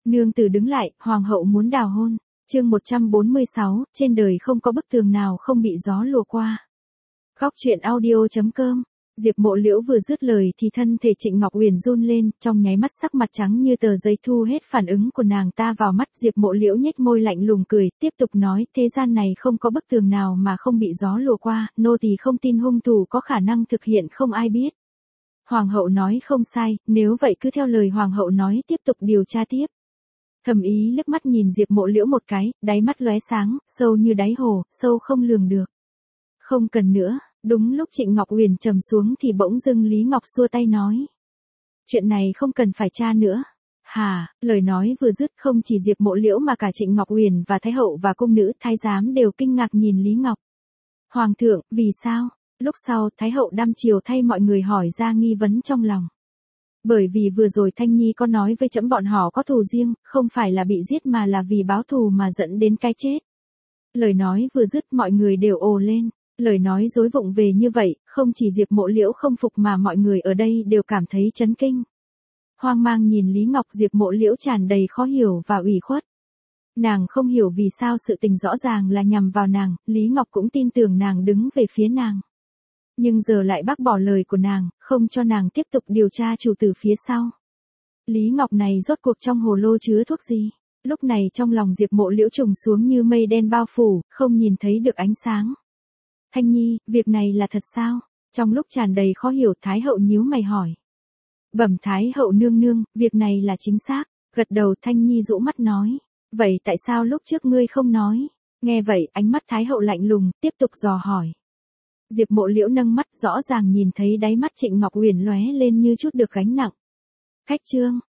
Nương tử đứng lại, hoàng hậu muốn đào hôn. Chương 146, trên đời không có bức tường nào không bị gió lùa qua. Góc truyện audio.com. Diệp Mộ Liễu vừa dứt lời thì thân thể Trịnh Ngọc Uyển run lên, trong nháy mắt sắc mặt trắng như tờ giấy thu hết phản ứng của nàng ta vào mắt. Diệp Mộ Liễu nhếch môi lạnh lùng cười, tiếp tục nói, thế gian này không có bức tường nào mà không bị gió lùa qua, nô tỳ không tin hung thủ có khả năng thực hiện không ai biết. Hoàng hậu nói không sai, nếu vậy cứ theo lời hoàng hậu nói tiếp tục điều tra tiếp. Thẩm Ý liếc mắt nhìn Diệp Mộ Liễu một cái, đáy mắt lóe sáng, sâu như đáy hồ, sâu không lường được. Không cần nữa. Đúng lúc Trịnh Ngọc Uyển trầm xuống thì bỗng dưng Lý Ngọc xua tay nói. Chuyện này không cần phải tra nữa. Hà, lời nói vừa dứt không chỉ Diệp Mộ Liễu mà cả Trịnh Ngọc Uyển và Thái hậu và cung nữ thái giám đều kinh ngạc nhìn Lý Ngọc. Hoàng thượng, vì sao? Lúc sau Thái hậu đăm chiều thay mọi người hỏi ra nghi vấn trong lòng. Bởi vì vừa rồi Thanh Nhi có nói với trẫm bọn họ có thù riêng, không phải là bị giết mà là vì báo thù mà dẫn đến cái chết. Lời nói vừa dứt mọi người đều ồ lên. Lời nói dối vụng về như vậy, không chỉ Diệp Mộ Liễu không phục mà mọi người ở đây đều cảm thấy chấn kinh. Hoang mang nhìn Lý Ngọc, Diệp Mộ Liễu tràn đầy khó hiểu và ủy khuất. Nàng không hiểu vì sao sự tình rõ ràng là nhằm vào nàng, Lý Ngọc cũng tin tưởng nàng đứng về phía nàng. Nhưng giờ lại bác bỏ lời của nàng, không cho nàng tiếp tục điều tra chủ tử phía sau. Lý Ngọc này rốt cuộc trong hồ lô chứa thuốc gì? Lúc này trong lòng Diệp Mộ Liễu trùng xuống như mây đen bao phủ, không nhìn thấy được ánh sáng. Thanh Nhi, việc này là thật sao? Trong lúc tràn đầy khó hiểu, Thái hậu nhíu mày hỏi. Bẩm Thái hậu nương nương, việc này là chính xác. Gật đầu, Thanh Nhi rũ mắt nói. Vậy tại sao lúc trước ngươi không nói? Nghe vậy, ánh mắt Thái hậu lạnh lùng, tiếp tục dò hỏi. Diệp Mộ Liễu nâng mắt, rõ ràng nhìn thấy đáy mắt Trịnh Ngọc Uyển lóe lên như chút được gánh nặng. Khách trương,